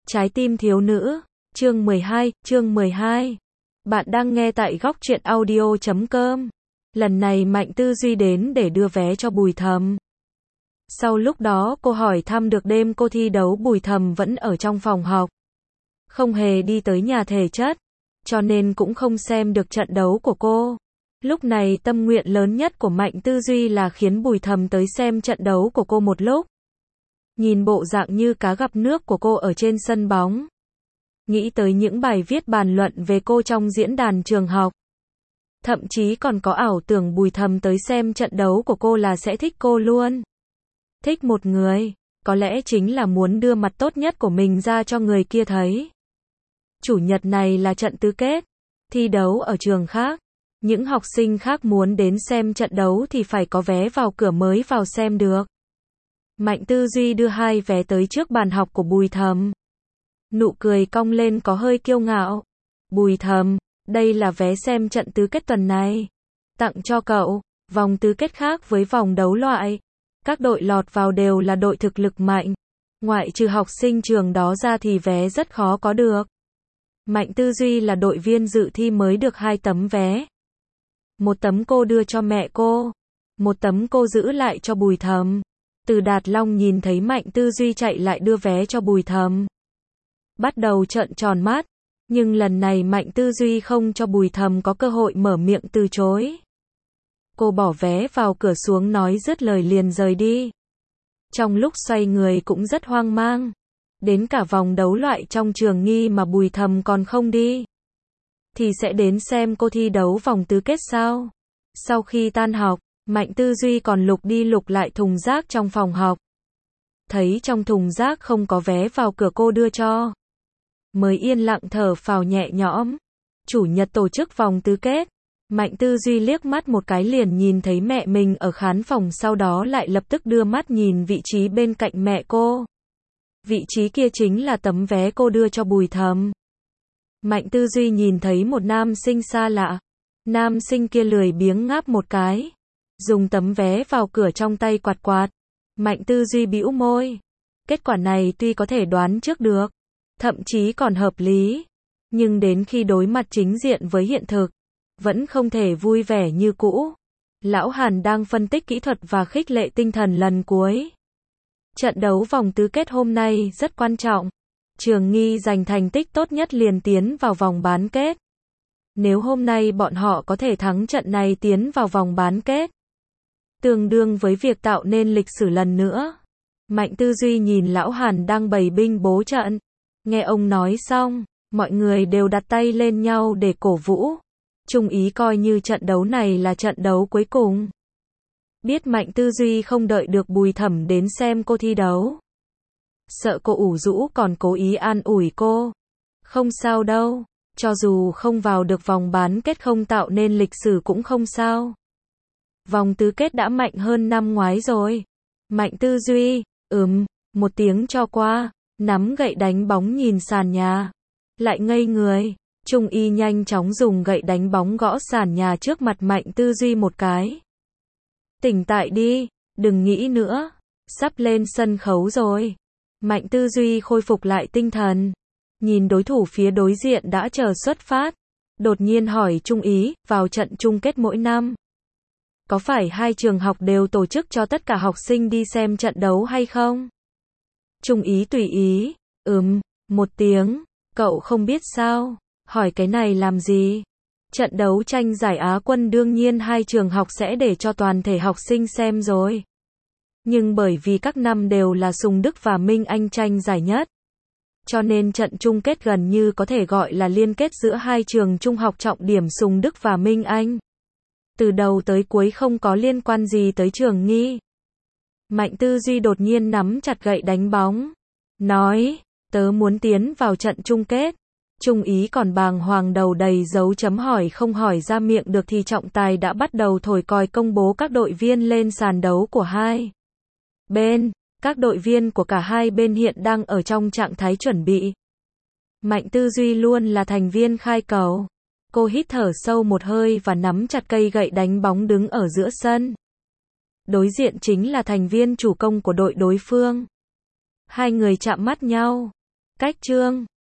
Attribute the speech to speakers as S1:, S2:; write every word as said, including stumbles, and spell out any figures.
S1: Trái tim thiếu nữ, chương mười hai, chương mười hai. Bạn đang nghe tại góc truyện audio chấm com. Lần này Mạnh Tư Duy đến để đưa vé cho Bùi Thầm. Sau lúc đó cô hỏi thăm được đêm cô thi đấu Bùi Thầm vẫn ở trong phòng học. Không hề đi tới nhà thể chất, cho nên cũng không xem được trận đấu của cô. Lúc này tâm nguyện lớn nhất của Mạnh Tư Duy là khiến Bùi Thầm tới xem trận đấu của cô một lúc. Nhìn bộ dạng như cá gặp nước của cô ở trên sân bóng. Nghĩ tới những bài viết bàn luận về cô trong diễn đàn trường học. Thậm chí còn có ảo tưởng Bùi Thầm tới xem trận đấu của cô là sẽ thích cô luôn. Thích một người, có lẽ chính là muốn đưa mặt tốt nhất của mình ra cho người kia thấy. Chủ nhật này là trận tứ kết, thi đấu ở trường khác. Những học sinh khác muốn đến xem trận đấu thì phải có vé vào cửa mới vào xem được. Mạnh Tư Duy đưa hai vé tới trước bàn học của Bùi Thầm. Nụ cười cong lên có hơi kiêu ngạo. Bùi Thầm, đây là vé xem trận tứ kết tuần này. Tặng cho cậu, vòng tứ kết khác với vòng đấu loại. Các đội lọt vào đều là đội thực lực mạnh. Ngoại trừ học sinh trường đó ra thì vé rất khó có được. Mạnh Tư Duy là đội viên dự thi mới được hai tấm vé. Một tấm cô đưa cho mẹ cô. Một tấm cô giữ lại cho Bùi Thầm. Từ Đạt Long nhìn thấy Mạnh Tư Duy chạy lại đưa vé cho Bùi Thầm. Bắt đầu trợn tròn mắt. Nhưng lần này Mạnh Tư Duy không cho Bùi Thầm có cơ hội mở miệng từ chối. Cô bỏ vé vào cửa xuống nói dứt lời liền rời đi. Trong lúc xoay người cũng rất hoang mang. Đến cả vòng đấu loại trong trường nghi mà Bùi Thầm còn không đi. Thì sẽ đến xem cô thi đấu vòng tứ kết sao? Sau khi tan học, Mạnh Tư Duy còn lục đi lục lại thùng rác trong phòng học. Thấy trong thùng rác không có vé vào cửa cô đưa cho. Mới yên lặng thở phào nhẹ nhõm. Chủ nhật tổ chức vòng tứ kết. Mạnh Tư Duy liếc mắt một cái liền nhìn thấy mẹ mình ở khán phòng, sau đó lại lập tức đưa mắt nhìn vị trí bên cạnh mẹ cô. Vị trí kia chính là tấm vé cô đưa cho Bùi Thầm. Mạnh Tư Duy nhìn thấy một nam sinh xa lạ. Nam sinh kia lười biếng ngáp một cái. Dùng tấm vé vào cửa trong tay quạt quạt. Mạnh Tư Duy bĩu môi. Kết quả này tuy có thể đoán trước được, thậm chí còn hợp lý. Nhưng đến khi đối mặt chính diện với hiện thực, vẫn không thể vui vẻ như cũ. Lão Hàn đang phân tích kỹ thuật và khích lệ tinh thần lần cuối. Trận đấu vòng tứ kết hôm nay rất quan trọng. Trường nghi giành thành tích tốt nhất liền tiến vào vòng bán kết. Nếu hôm nay bọn họ có thể thắng trận này tiến vào vòng bán kết, tương đương với việc tạo nên lịch sử lần nữa. Mạnh Tư Duy nhìn Lão Hàn đang bày binh bố trận. Nghe ông nói xong, mọi người đều đặt tay lên nhau để cổ vũ. Trung ý coi như trận đấu này là trận đấu cuối cùng. Biết Mạnh Tư Duy không đợi được Bùi Thầm đến xem cô thi đấu. Sợ cô ủ rũ còn cố ý an ủi cô. Không sao đâu, cho dù không vào được vòng bán kết không tạo nên lịch sử cũng không sao. Vòng tứ kết đã mạnh hơn năm ngoái rồi. Mạnh Tư Duy, ừm, một tiếng cho qua, nắm gậy đánh bóng nhìn sàn nhà. Lại ngây người, Trung y nhanh chóng dùng gậy đánh bóng gõ sàn nhà trước mặt Mạnh Tư Duy một cái. Tỉnh tại đi, đừng nghĩ nữa, sắp lên sân khấu rồi. Mạnh Tư Duy khôi phục lại tinh thần. Nhìn đối thủ phía đối diện đã chờ xuất phát. Đột nhiên hỏi Trung ý, vào trận chung kết mỗi năm, có phải hai trường học đều tổ chức cho tất cả học sinh đi xem trận đấu hay không? Trung ý tùy ý, ừm, một tiếng, cậu không biết sao, hỏi cái này làm gì? Trận đấu tranh giải Á quân đương nhiên hai trường học sẽ để cho toàn thể học sinh xem rồi. Nhưng bởi vì các năm đều là Sùng Đức và Minh Anh tranh giải nhất, cho nên trận chung kết gần như có thể gọi là liên kết giữa hai trường trung học trọng điểm Sùng Đức và Minh Anh. Từ đầu tới cuối không có liên quan gì tới trường nghi. Mạnh Tư Duy đột nhiên nắm chặt gậy đánh bóng. Nói, tớ muốn tiến vào trận chung kết. Trung ý còn bàng hoàng đầu đầy dấu chấm hỏi không hỏi ra miệng được thì trọng tài đã bắt đầu thổi còi công bố các đội viên lên sàn đấu của hai bên. Các đội viên của cả hai bên hiện đang ở trong trạng thái chuẩn bị. Mạnh Tư Duy luôn là thành viên khai cầu. Cô hít thở sâu một hơi và nắm chặt cây gậy đánh bóng đứng ở giữa sân. Đối diện chính là thành viên chủ công của đội đối phương. Hai người chạm mắt nhau. Cách chương